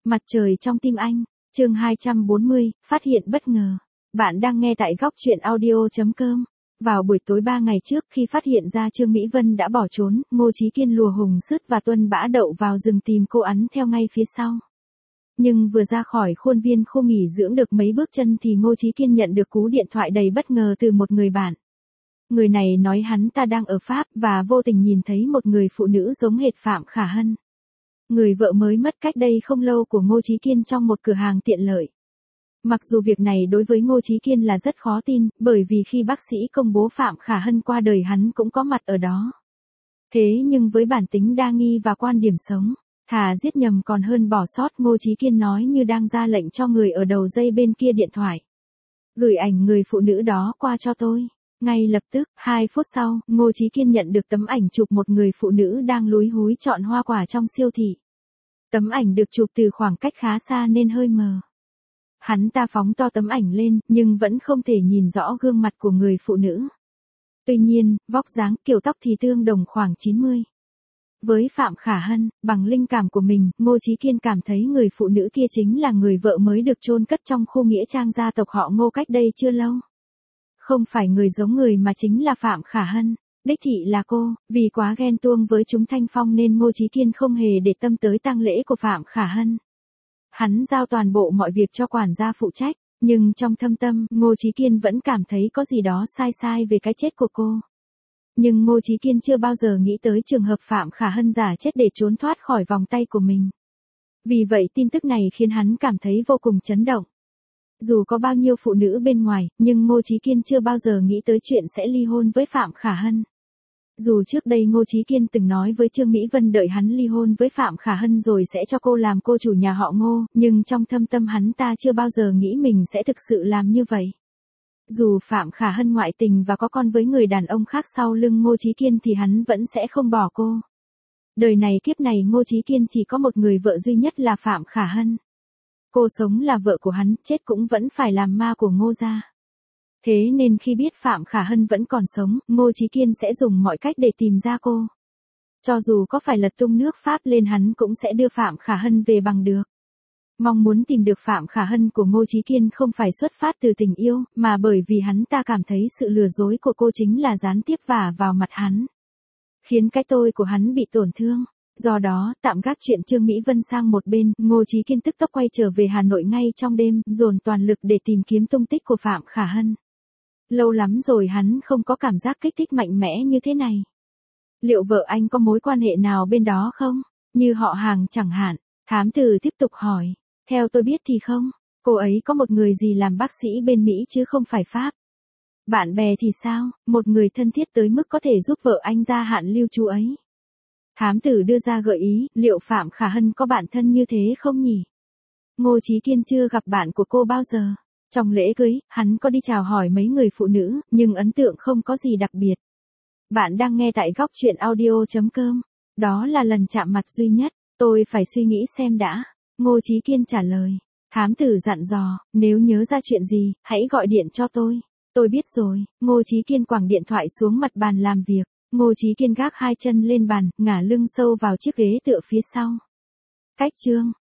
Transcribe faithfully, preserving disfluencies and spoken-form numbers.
Mặt trời trong tim anh, chương hai trăm bốn mươi, phát hiện bất ngờ. Bạn đang nghe tại góc truyện audio.com. Vào buổi tối ba ngày trước khi phát hiện ra Trương Mỹ Vân đã bỏ trốn, Ngô Chí Kiên lùa Hùng Sứt và Tuân Bã Đậu vào rừng tìm cô ắn theo ngay phía sau. Nhưng vừa ra khỏi khuôn viên khu nghỉ dưỡng được mấy bước chân thì Ngô Chí Kiên nhận được cú điện thoại đầy bất ngờ từ một người bạn. Người này nói hắn ta đang ở Pháp và vô tình nhìn thấy một người phụ nữ giống hệt Phạm Khả Hân. Người vợ mới mất cách đây không lâu của Ngô Chí Kiên trong một cửa hàng tiện lợi. Mặc dù việc này đối với Ngô Chí Kiên là rất khó tin, bởi vì khi bác sĩ công bố Phạm Khả Hân qua đời hắn cũng có mặt ở đó. Thế nhưng với bản tính đa nghi và quan điểm sống, thà giết nhầm còn hơn bỏ sót, Ngô Chí Kiên nói như đang ra lệnh cho người ở đầu dây bên kia điện thoại. Gửi ảnh người phụ nữ đó qua cho tôi. Ngay lập tức, hai phút sau, Ngô Chí Kiên nhận được tấm ảnh chụp một người phụ nữ đang lúi húi chọn hoa quả trong siêu thị. Tấm ảnh được chụp từ khoảng cách khá xa nên hơi mờ. Hắn ta phóng to tấm ảnh lên, nhưng vẫn không thể nhìn rõ gương mặt của người phụ nữ. Tuy nhiên, vóc dáng, kiểu tóc thì tương đồng khoảng chín mươi. Với Phạm Khả Hân, bằng linh cảm của mình, Ngô Chí Kiên cảm thấy người phụ nữ kia chính là người vợ mới được chôn cất trong khu nghĩa trang gia tộc họ Ngô cách đây chưa lâu. Không phải người giống người mà chính là Phạm Khả Hân, đích thị là cô. Vì quá ghen tuông với chúng Thanh Phong nên Ngô Chí Kiên không hề để tâm tới tang lễ của Phạm Khả Hân. Hắn giao toàn bộ mọi việc cho quản gia phụ trách, nhưng trong thâm tâm, Ngô Chí Kiên vẫn cảm thấy có gì đó sai sai về cái chết của cô. Nhưng Ngô Chí Kiên chưa bao giờ nghĩ tới trường hợp Phạm Khả Hân giả chết để trốn thoát khỏi vòng tay của mình. Vì vậy tin tức này khiến hắn cảm thấy vô cùng chấn động. Dù có bao nhiêu phụ nữ bên ngoài, nhưng Ngô Chí Kiên chưa bao giờ nghĩ tới chuyện sẽ ly hôn với Phạm Khả Hân. Dù trước đây Ngô Chí Kiên từng nói với Trương Mỹ Vân đợi hắn ly hôn với Phạm Khả Hân rồi sẽ cho cô làm cô chủ nhà họ Ngô, nhưng trong thâm tâm hắn ta chưa bao giờ nghĩ mình sẽ thực sự làm như vậy. Dù Phạm Khả Hân ngoại tình và có con với người đàn ông khác sau lưng Ngô Chí Kiên thì hắn vẫn sẽ không bỏ cô. Đời này kiếp này Ngô Chí Kiên chỉ có một người vợ duy nhất là Phạm Khả Hân. Cô sống là vợ của hắn, chết cũng vẫn phải làm ma của Ngô gia. Thế nên khi biết Phạm Khả Hân vẫn còn sống, Ngô Chí Kiên sẽ dùng mọi cách để tìm ra cô. Cho dù có phải lật tung nước Pháp lên hắn cũng sẽ đưa Phạm Khả Hân về bằng được. Mong muốn tìm được Phạm Khả Hân của Ngô Chí Kiên không phải xuất phát từ tình yêu, mà bởi vì hắn ta cảm thấy sự lừa dối của cô chính là gián tiếp vả vào mặt hắn. Khiến cái tôi của hắn bị tổn thương. Do đó, tạm gác chuyện Trương Mỹ Vân sang một bên, Ngô Chí Kiên tức tốc quay trở về Hà Nội ngay trong đêm, dồn toàn lực để tìm kiếm tung tích của Phạm Khả Hân. Lâu lắm rồi hắn không có cảm giác kích thích mạnh mẽ như thế này. Liệu vợ anh có mối quan hệ nào bên đó không? Như họ hàng chẳng hạn. Thám tử tiếp tục hỏi. Theo tôi biết thì không. Cô ấy có một người gì làm bác sĩ bên Mỹ chứ không phải Pháp. Bạn bè thì sao? Một người thân thiết tới mức có thể giúp vợ anh gia hạn lưu trú ấy. Thám tử đưa ra gợi ý, liệu Phạm Khả Hân có bạn thân như thế không nhỉ? Ngô Chí Kiên chưa gặp bạn của cô bao giờ. Trong lễ cưới, hắn có đi chào hỏi mấy người phụ nữ, nhưng ấn tượng không có gì đặc biệt. Bạn đang nghe tại góc truyện audio.com. Đó là lần chạm mặt duy nhất, tôi phải suy nghĩ xem đã. Ngô Chí Kiên trả lời. Thám tử dặn dò, nếu nhớ ra chuyện gì, hãy gọi điện cho tôi. Tôi biết rồi. Ngô Chí Kiên quẳng điện thoại xuống mặt bàn làm việc. Ngô Chí Kiên gác hai chân lên bàn, ngả lưng sâu vào chiếc ghế tựa phía sau. Cách chương